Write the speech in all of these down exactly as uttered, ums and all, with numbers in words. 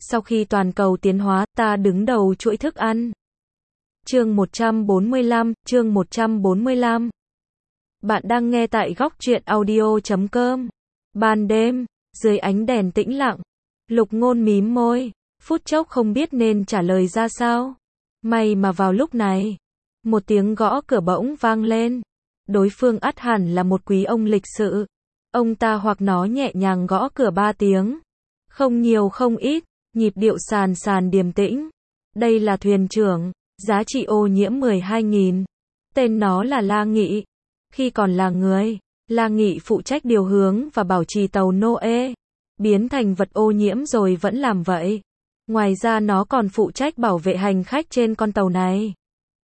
Sau khi toàn cầu tiến hóa, ta đứng đầu chuỗi thức ăn. Chương một trăm bốn mươi lăm, chương một trăm bốn mươi lăm. Bạn đang nghe tại góc truyện audio chấm com. Ban đêm, dưới ánh đèn tĩnh lặng, Lục Ngôn mím môi, phút chốc không biết nên trả lời ra sao. May mà vào lúc này, một tiếng gõ cửa bỗng vang lên. Đối phương ắt hẳn là một quý ông lịch sự. Ông ta hoặc nó nhẹ nhàng gõ cửa ba tiếng. Không nhiều không ít, nhịp điệu sàn sàn điềm tĩnh. Đây là thuyền trưởng, giá trị ô nhiễm mười hai nghìn. Tên nó là La Nghị. Khi còn là người, La Nghị phụ trách điều hướng và bảo trì tàu Noe. Biến thành vật ô nhiễm rồi vẫn làm vậy. Ngoài ra nó còn phụ trách bảo vệ hành khách trên con tàu này.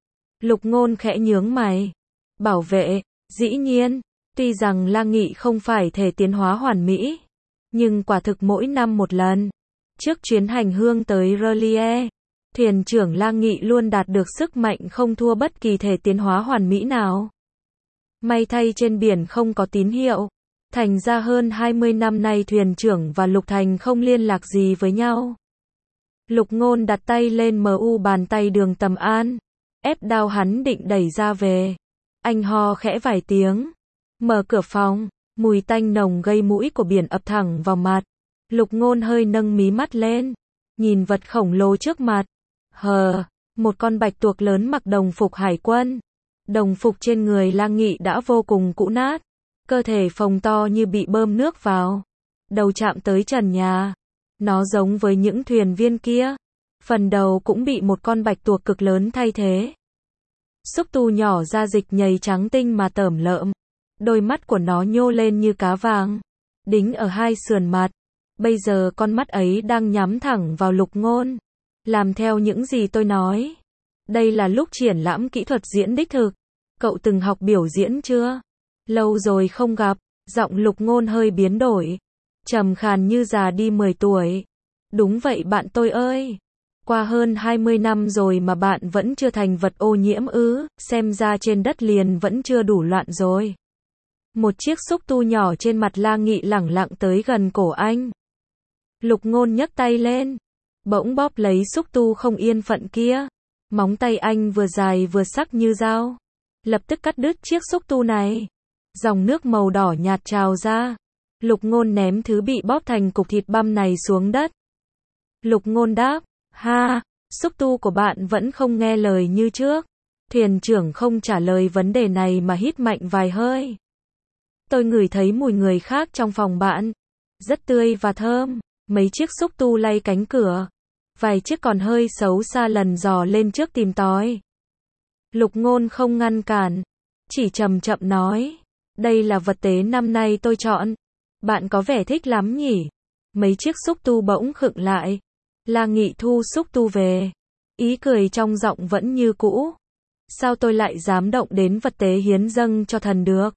Lục Ngôn khẽ nhướng mày. Bảo vệ, dĩ nhiên, tuy rằng La Nghị không phải thể tiến hóa hoàn mỹ, nhưng quả thực mỗi năm một lần. Trước chuyến hành hương tới R'lyeh, thuyền trưởng La Nghị luôn đạt được sức mạnh không thua bất kỳ thể tiến hóa hoàn mỹ nào. May thay trên biển không có tín hiệu, thành ra hơn hai mươi năm nay thuyền trưởng và Lục Thành không liên lạc gì với nhau. Lục Ngôn đặt tay lên mu bàn tay Đường Tầm An, ép đao hắn định đẩy ra về. Anh ho khẽ vài tiếng, mở cửa phòng, mùi tanh nồng gây mũi của biển ập thẳng vào mặt. Lục Ngôn hơi nâng mí mắt lên, nhìn vật khổng lồ trước mặt. Hờ, một con bạch tuộc lớn mặc đồng phục hải quân. Đồng phục trên người La Nghị đã vô cùng cũ nát, cơ thể phồng to như bị bơm nước vào, đầu chạm tới trần nhà. Nó giống với những thuyền viên kia, phần đầu cũng bị một con bạch tuộc cực lớn thay thế. Xúc tu nhỏ da dịch nhầy trắng tinh mà tởm lợm, đôi mắt của nó nhô lên như cá vàng, đính ở hai sườn mặt. Bây giờ con mắt ấy đang nhắm thẳng vào Lục Ngôn. Làm theo những gì tôi nói. Đây là lúc triển lãm kỹ thuật diễn đích thực. Cậu từng học biểu diễn chưa? Lâu rồi không gặp. Giọng Lục Ngôn hơi biến đổi, trầm khàn như già đi mười tuổi. Đúng vậy bạn tôi ơi. Qua hơn hai mươi năm rồi mà bạn vẫn chưa thành vật ô nhiễm ư? Xem ra trên đất liền vẫn chưa đủ loạn rồi. Một chiếc xúc tu nhỏ trên mặt La Nghị lẳng lặng tới gần cổ anh. Lục Ngôn nhấc tay lên, bỗng bóp lấy xúc tu không yên phận kia. Móng tay anh vừa dài vừa sắc như dao, lập tức cắt đứt chiếc xúc tu này. Dòng nước màu đỏ nhạt trào ra. Lục Ngôn ném thứ bị bóp thành cục thịt băm này xuống đất. Lục Ngôn đáp, ha, xúc tu của bạn vẫn không nghe lời như trước. Thuyền trưởng không trả lời vấn đề này mà hít mạnh vài hơi. Tôi ngửi thấy mùi người khác trong phòng bạn, rất tươi và thơm. Mấy chiếc xúc tu lay cánh cửa, vài chiếc còn hơi xấu xa lần dò lên trước tìm tòi. Lục Ngôn không ngăn cản, chỉ chậm chậm nói, đây là vật tế năm nay tôi chọn. Bạn có vẻ thích lắm nhỉ? Mấy chiếc xúc tu bỗng khựng lại. La Nghị thu xúc tu về, ý cười trong giọng vẫn như cũ. Sao tôi lại dám động đến vật tế hiến dâng cho thần được?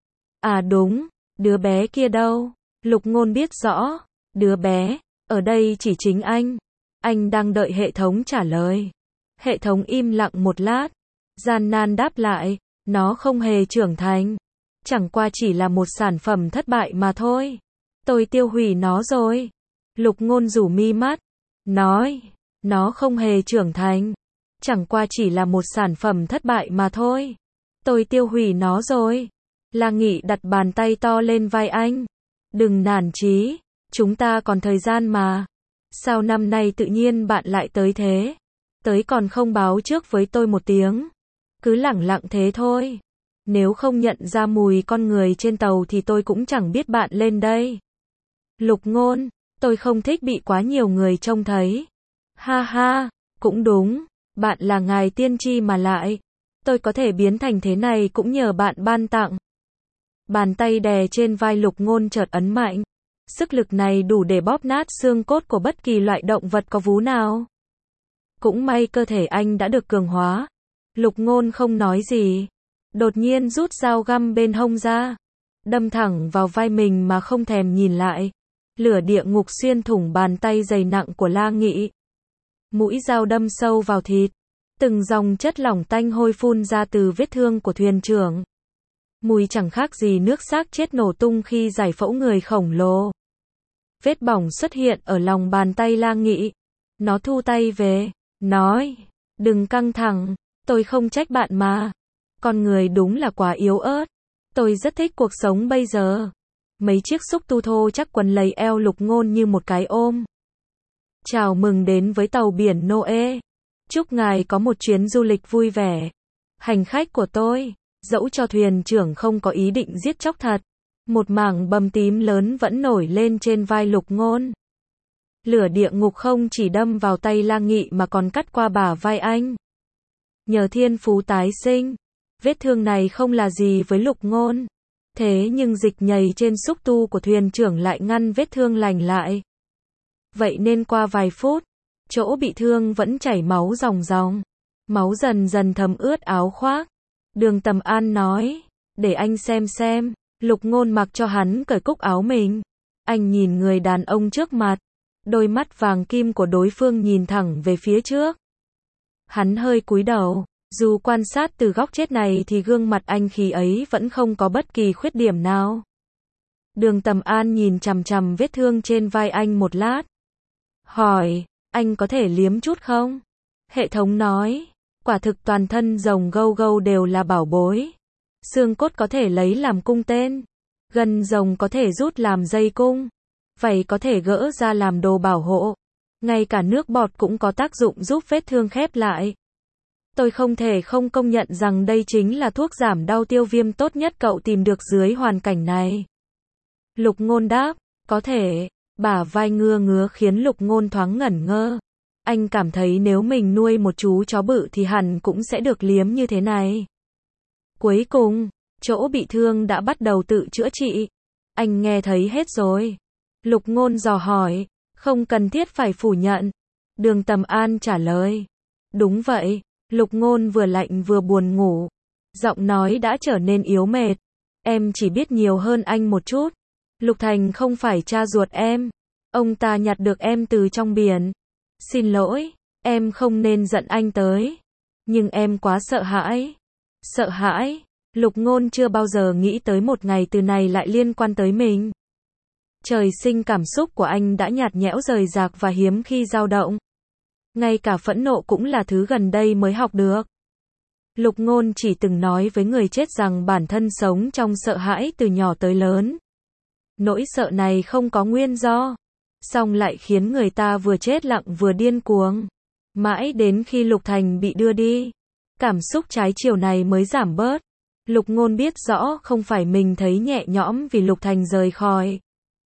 À đúng, đứa bé kia đâu? Lục Ngôn biết rõ. Đứa bé, ở đây chỉ chính anh. Anh đang đợi hệ thống trả lời. Hệ thống im lặng một lát, gian nan đáp lại, nó không hề trưởng thành. Chẳng qua chỉ là một sản phẩm thất bại mà thôi. Tôi tiêu hủy nó rồi. Lục Ngôn rủ mi mắt, nói, nó không hề trưởng thành. Chẳng qua chỉ là một sản phẩm thất bại mà thôi. Tôi tiêu hủy nó rồi. La Nghị đặt bàn tay to lên vai anh. Đừng nản chí. Chúng ta còn thời gian mà. Sao năm nay tự nhiên bạn lại tới thế? Tới còn không báo trước với tôi một tiếng. Cứ lẳng lặng thế thôi. Nếu không nhận ra mùi con người trên tàu thì tôi cũng chẳng biết bạn lên đây. Lục Ngôn, tôi không thích bị quá nhiều người trông thấy. Ha ha, cũng đúng. Bạn là ngài tiên tri mà lại. Tôi có thể biến thành thế này cũng nhờ bạn ban tặng. Bàn tay đè trên vai Lục Ngôn chợt ấn mạnh. Sức lực này đủ để bóp nát xương cốt của bất kỳ loại động vật có vú nào. Cũng may cơ thể anh đã được cường hóa. Lục Ngôn không nói gì. Đột nhiên rút dao găm bên hông ra. Đâm thẳng vào vai mình mà không thèm nhìn lại. Lửa địa ngục xuyên thủng bàn tay dày nặng của La Nghị. Mũi dao đâm sâu vào thịt. Từng dòng chất lỏng tanh hôi phun ra từ vết thương của thuyền trưởng. Mùi chẳng khác gì nước xác chết nổ tung khi giải phẫu người khổng lồ. Vết bỏng xuất hiện ở lòng bàn tay La Nghị. Nó thu tay về, nói, đừng căng thẳng, tôi không trách bạn mà. Con người đúng là quá yếu ớt. Tôi rất thích cuộc sống bây giờ. Mấy chiếc xúc tu thô chắc quấn lấy eo Lục Ngôn như một cái ôm. Chào mừng đến với tàu biển Noe. Chúc ngài có một chuyến du lịch vui vẻ. Hành khách của tôi, dẫu cho thuyền trưởng không có ý định giết chóc thật. Một mảng bầm tím lớn vẫn nổi lên trên vai Lục Ngôn. Lửa địa ngục không chỉ đâm vào tay La Nghị mà còn cắt qua bả vai anh. Nhờ thiên phú tái sinh, vết thương này không là gì với Lục Ngôn. Thế nhưng dịch nhầy trên xúc tu của thuyền trưởng lại ngăn vết thương lành lại. Vậy nên qua vài phút, chỗ bị thương vẫn chảy máu ròng ròng. Máu dần dần thấm ướt áo khoác. Đường Tầm An nói, để anh xem xem. Lục Ngôn mặc cho hắn cởi cúc áo mình. Anh nhìn người đàn ông trước mặt. Đôi mắt vàng kim của đối phương nhìn thẳng về phía trước. Hắn hơi cúi đầu. Dù quan sát từ góc chết này thì gương mặt anh khi ấy vẫn không có bất kỳ khuyết điểm nào. Đường Tầm An nhìn chằm chằm vết thương trên vai anh một lát. Hỏi, anh có thể liếm chút không? Hệ thống nói, quả thực toàn thân rồng gâu gâu đều là bảo bối. Xương cốt có thể lấy làm cung tên. Gân rồng có thể rút làm dây cung. Vảy có thể gỡ ra làm đồ bảo hộ. Ngay cả nước bọt cũng có tác dụng giúp vết thương khép lại. Tôi không thể không công nhận rằng đây chính là thuốc giảm đau tiêu viêm tốt nhất cậu tìm được dưới hoàn cảnh này. Lục Ngôn đáp, có thể. Bả vai ngưa ngứa khiến Lục Ngôn thoáng ngẩn ngơ. Anh cảm thấy nếu mình nuôi một chú chó bự thì hẳn cũng sẽ được liếm như thế này. Cuối cùng, chỗ bị thương đã bắt đầu tự chữa trị. Anh nghe thấy hết rồi. Lục Ngôn dò hỏi, không cần thiết phải phủ nhận. Đường Tầm An trả lời. Đúng vậy. Lục Ngôn vừa lạnh vừa buồn ngủ. Giọng nói đã trở nên yếu mệt. Em chỉ biết nhiều hơn anh một chút. Lục Thành không phải cha ruột em. Ông ta nhặt được em từ trong biển. Xin lỗi, em không nên giận anh tới. Nhưng em quá sợ hãi. Sợ hãi? Lục Ngôn chưa bao giờ nghĩ tới một ngày từ này lại liên quan tới mình. Trời sinh cảm xúc của anh đã nhạt nhẽo rời rạc và hiếm khi dao động. Ngay cả phẫn nộ cũng là thứ gần đây mới học được. Lục Ngôn chỉ từng nói với người chết rằng bản thân sống trong sợ hãi từ nhỏ tới lớn. Nỗi sợ này không có nguyên do, song lại khiến người ta vừa chết lặng vừa điên cuồng. Mãi đến khi Lục Thành bị đưa đi, cảm xúc trái chiều này mới giảm bớt. Lục Ngôn biết rõ không phải mình thấy nhẹ nhõm vì Lục Thành rời khỏi,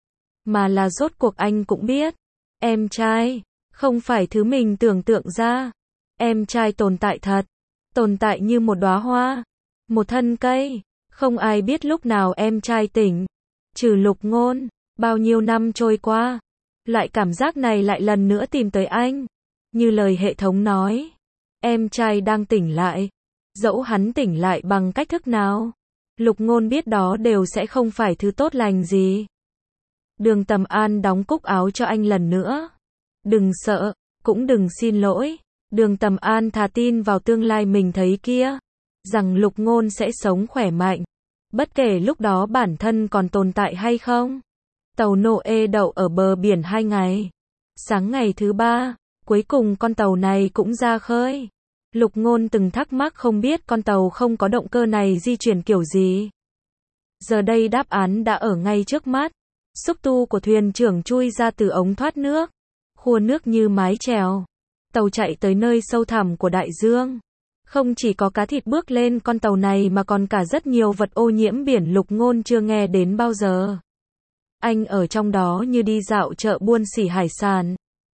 mà là rốt cuộc anh cũng biết, em trai không phải thứ mình tưởng tượng ra. Em trai tồn tại thật, tồn tại như một đóa hoa, một thân cây. Không ai biết lúc nào em trai tỉnh, trừ Lục Ngôn. Bao nhiêu năm trôi qua, loại cảm giác này lại lần nữa tìm tới anh. Như lời hệ thống nói, em trai đang tỉnh lại. Dẫu hắn tỉnh lại bằng cách thức nào, Lục Ngôn biết đó đều sẽ không phải thứ tốt lành gì. Đường Tầm An đóng cúc áo cho anh lần nữa. Đừng sợ, cũng đừng xin lỗi. Đường Tầm An thà tin vào tương lai mình thấy kia, rằng Lục Ngôn sẽ sống khỏe mạnh, bất kể lúc đó bản thân còn tồn tại hay không. Tàu Noe đậu ở bờ biển hai ngày. Sáng ngày thứ ba, cuối cùng con tàu này cũng ra khơi. Lục Ngôn từng thắc mắc không biết con tàu không có động cơ này di chuyển kiểu gì. Giờ đây đáp án đã ở ngay trước mắt. Xúc tu của thuyền trưởng chui ra từ ống thoát nước, khua nước như mái chèo. Tàu chạy tới nơi sâu thẳm của đại dương. Không chỉ có cá thịt bước lên con tàu này mà còn cả rất nhiều vật ô nhiễm biển Lục Ngôn chưa nghe đến bao giờ. Anh ở trong đó như đi dạo chợ buôn sỉ hải sản.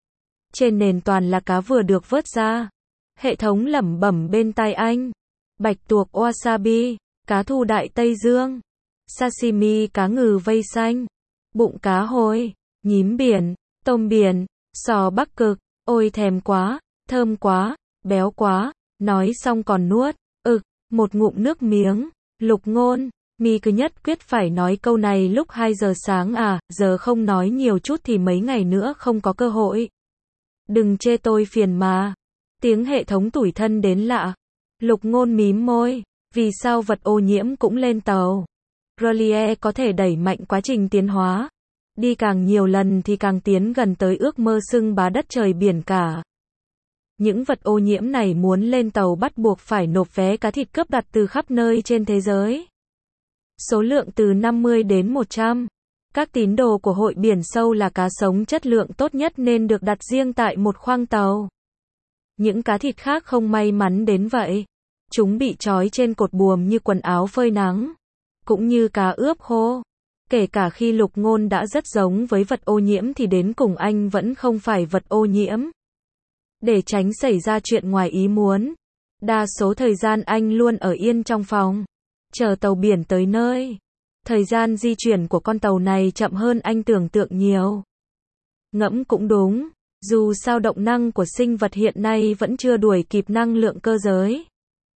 Trên nền toàn là cá vừa được vớt ra. Hệ thống lẩm bẩm bên tai anh. Bạch tuộc wasabi, cá thu Đại Tây Dương, sashimi cá ngừ vây xanh, bụng cá hồi, nhím biển, tôm biển, sò Bắc Cực. Ôi thèm quá, thơm quá, béo quá. Nói xong còn nuốt, ực, một ngụm nước miếng. Lục Ngôn, mi cứ nhất quyết phải nói câu này lúc hai giờ sáng à, giờ không nói nhiều chút thì mấy ngày nữa không có cơ hội. Đừng chê tôi phiền mà. Tiếng hệ thống tủi thân đến lạ. Lục Ngôn mím môi, vì sao vật ô nhiễm cũng lên tàu? R'lyeh có thể đẩy mạnh quá trình tiến hóa. Đi càng nhiều lần thì càng tiến gần tới ước mơ xưng bá đất trời biển cả. Những vật ô nhiễm này muốn lên tàu bắt buộc phải nộp vé cá thịt cướp đặt từ khắp nơi trên thế giới. Số lượng từ năm mươi đến một trăm. Các tín đồ của hội biển sâu là cá sống chất lượng tốt nhất nên được đặt riêng tại một khoang tàu. Những cá thịt khác không may mắn đến vậy. Chúng bị trói trên cột buồm như quần áo phơi nắng. Cũng như cá ướp khô. Kể cả khi Lục Ngôn đã rất giống với vật ô nhiễm thì đến cùng anh vẫn không phải vật ô nhiễm. Để tránh xảy ra chuyện ngoài ý muốn, đa số thời gian anh luôn ở yên trong phòng, chờ tàu biển tới nơi. Thời gian di chuyển của con tàu này chậm hơn anh tưởng tượng nhiều. Ngẫm cũng đúng, dù sao động năng của sinh vật hiện nay vẫn chưa đuổi kịp năng lượng cơ giới.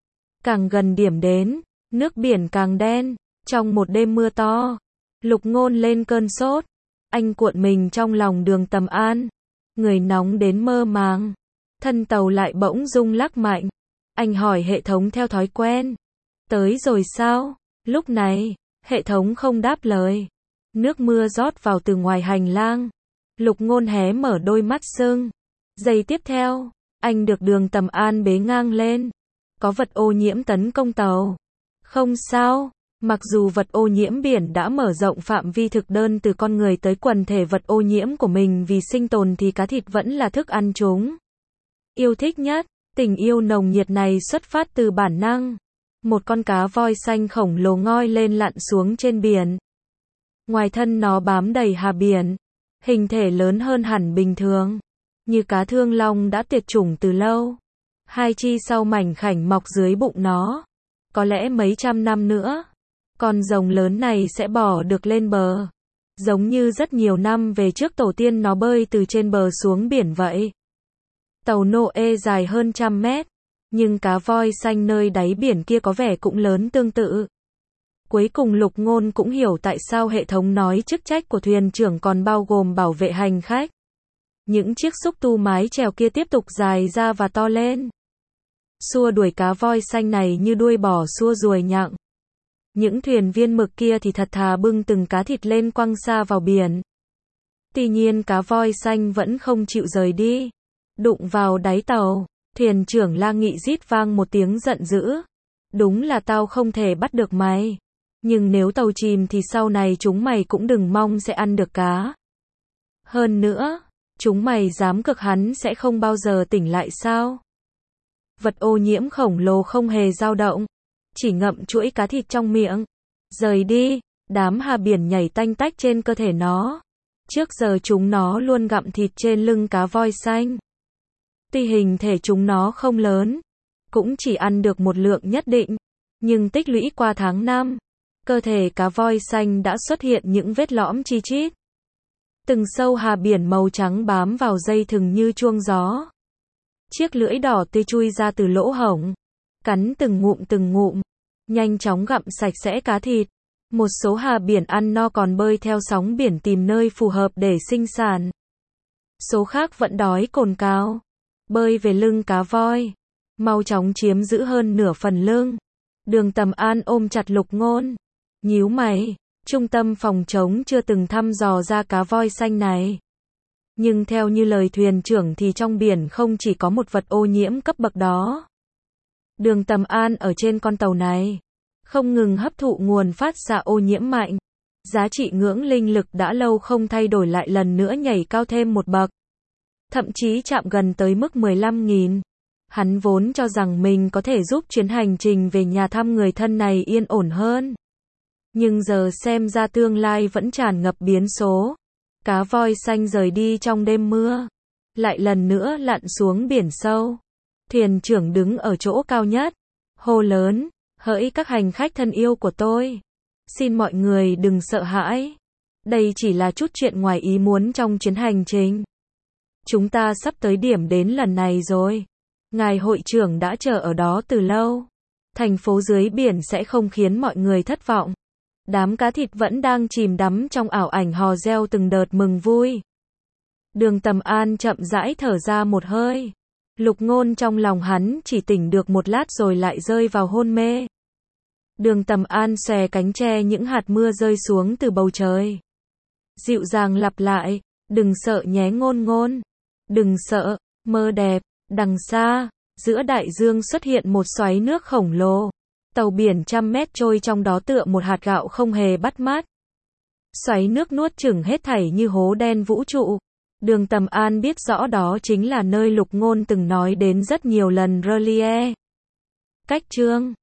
Càng gần điểm đến, nước biển càng đen. Trong một đêm mưa to, Lục Ngôn lên cơn sốt. Anh cuộn mình trong lòng Đường Tầm An. Người nóng đến mơ màng. Thân tàu lại bỗng rung lắc mạnh. Anh hỏi hệ thống theo thói quen. Tới rồi sao? Lúc này, hệ thống không đáp lời. Nước mưa rót vào từ ngoài hành lang. Lục Ngôn hé mở đôi mắt sưng. Giây tiếp theo, anh được Đường Tầm An bế ngang lên. Có vật ô nhiễm tấn công tàu. Không sao. Mặc dù vật ô nhiễm biển đã mở rộng phạm vi thực đơn từ con người tới quần thể vật ô nhiễm của mình vì sinh tồn thì cá thịt vẫn là thức ăn chúng yêu thích nhất. Tình yêu nồng nhiệt này xuất phát từ bản năng. Một con cá voi xanh khổng lồ ngoi lên lặn xuống trên biển. Ngoài thân nó bám đầy hà biển. Hình thể lớn hơn hẳn bình thường. Như cá thương long đã tuyệt chủng từ lâu. Hai chi sau mảnh khảnh mọc dưới bụng nó. Có lẽ mấy trăm năm nữa, con rồng lớn này sẽ bò được lên bờ. Giống như rất nhiều năm về trước tổ tiên nó bơi từ trên bờ xuống biển vậy. Tàu Noe dài hơn trăm mét. Nhưng cá voi xanh nơi đáy biển kia có vẻ cũng lớn tương tự. Cuối cùng Lục Ngôn cũng hiểu tại sao hệ thống nói chức trách của thuyền trưởng còn bao gồm bảo vệ hành khách. Những chiếc xúc tu mái chèo kia tiếp tục dài ra và to lên. Xua đuổi cá voi xanh này như đuôi bò xua ruồi nhặng. Những thuyền viên mực kia thì thật thà bưng từng cá thịt lên quăng xa vào biển. Tuy nhiên cá voi xanh vẫn không chịu rời đi. Đụng vào đáy tàu, thuyền trưởng La Nghị rít vang một tiếng giận dữ. Đúng là tao không thể bắt được mày. Nhưng nếu tàu chìm thì sau này chúng mày cũng đừng mong sẽ ăn được cá. Hơn nữa, chúng mày dám cực hắn sẽ không bao giờ tỉnh lại sao? Vật ô nhiễm khổng lồ không hề dao động. Chỉ ngậm chuỗi cá thịt trong miệng. Rời đi, đám hà biển nhảy tanh tách trên cơ thể nó. Trước giờ chúng nó luôn gặm thịt trên lưng cá voi xanh. Tuy hình thể chúng nó không lớn, cũng chỉ ăn được một lượng nhất định. Nhưng tích lũy qua tháng năm, cơ thể cá voi xanh đã xuất hiện những vết lõm chi chít. Từng sâu hà biển màu trắng bám vào dây thừng như chuông gió. Chiếc lưỡi đỏ tươi chui ra từ lỗ hổng. Cắn từng ngụm từng ngụm. Nhanh chóng gặm sạch sẽ cá thịt. Một số hà biển ăn no còn bơi theo sóng biển tìm nơi phù hợp để sinh sản. Số khác vẫn đói cồn cào. Bơi về lưng cá voi. Mau chóng chiếm giữ hơn nửa phần lưng. Đường Tầm An ôm chặt Lục Ngôn. Nhíu mày. Trung tâm phòng chống chưa từng thăm dò ra cá voi xanh này. Nhưng theo như lời thuyền trưởng thì trong biển không chỉ có một vật ô nhiễm cấp bậc đó. Đường Tầm An ở trên con tàu này không ngừng hấp thụ nguồn phát xạ ô nhiễm mạnh. Giá trị ngưỡng linh lực đã lâu không thay đổi lại lần nữa nhảy cao thêm một bậc. Thậm chí chạm gần tới mức mười lăm nghìn. Hắn vốn cho rằng mình có thể giúp chuyến hành trình về nhà thăm người thân này yên ổn hơn. Nhưng giờ xem ra tương lai vẫn tràn ngập biến số. Cá voi xanh rời đi trong đêm mưa. Lại lần nữa lặn xuống biển sâu. Thuyền trưởng đứng ở chỗ cao nhất. Hô lớn, hỡi các hành khách thân yêu của tôi. Xin mọi người đừng sợ hãi. Đây chỉ là chút chuyện ngoài ý muốn trong chuyến hành trình. Chúng ta sắp tới điểm đến lần này rồi. Ngài hội trưởng đã chờ ở đó từ lâu. Thành phố dưới biển sẽ không khiến mọi người thất vọng. Đám cá thịt vẫn đang chìm đắm trong ảo ảnh hò reo từng đợt mừng vui. Đường Tầm An chậm rãi thở ra một hơi. Lục Ngôn trong lòng hắn chỉ tỉnh được một lát rồi lại rơi vào hôn mê. Đường Tầm An xòe cánh che những hạt mưa rơi xuống từ bầu trời. Dịu dàng lặp lại, đừng sợ nhé ngôn ngôn. Đừng sợ, mơ đẹp. Đằng xa, giữa đại dương xuất hiện một xoáy nước khổng lồ. Tàu biển trăm mét trôi trong đó tựa một hạt gạo không hề bắt mắt. Xoáy nước nuốt chửng hết thảy như hố đen vũ trụ. Đường Tầm An biết rõ đó chính là nơi Lục Ngôn từng nói đến rất nhiều lần R'lyeh. Cách chương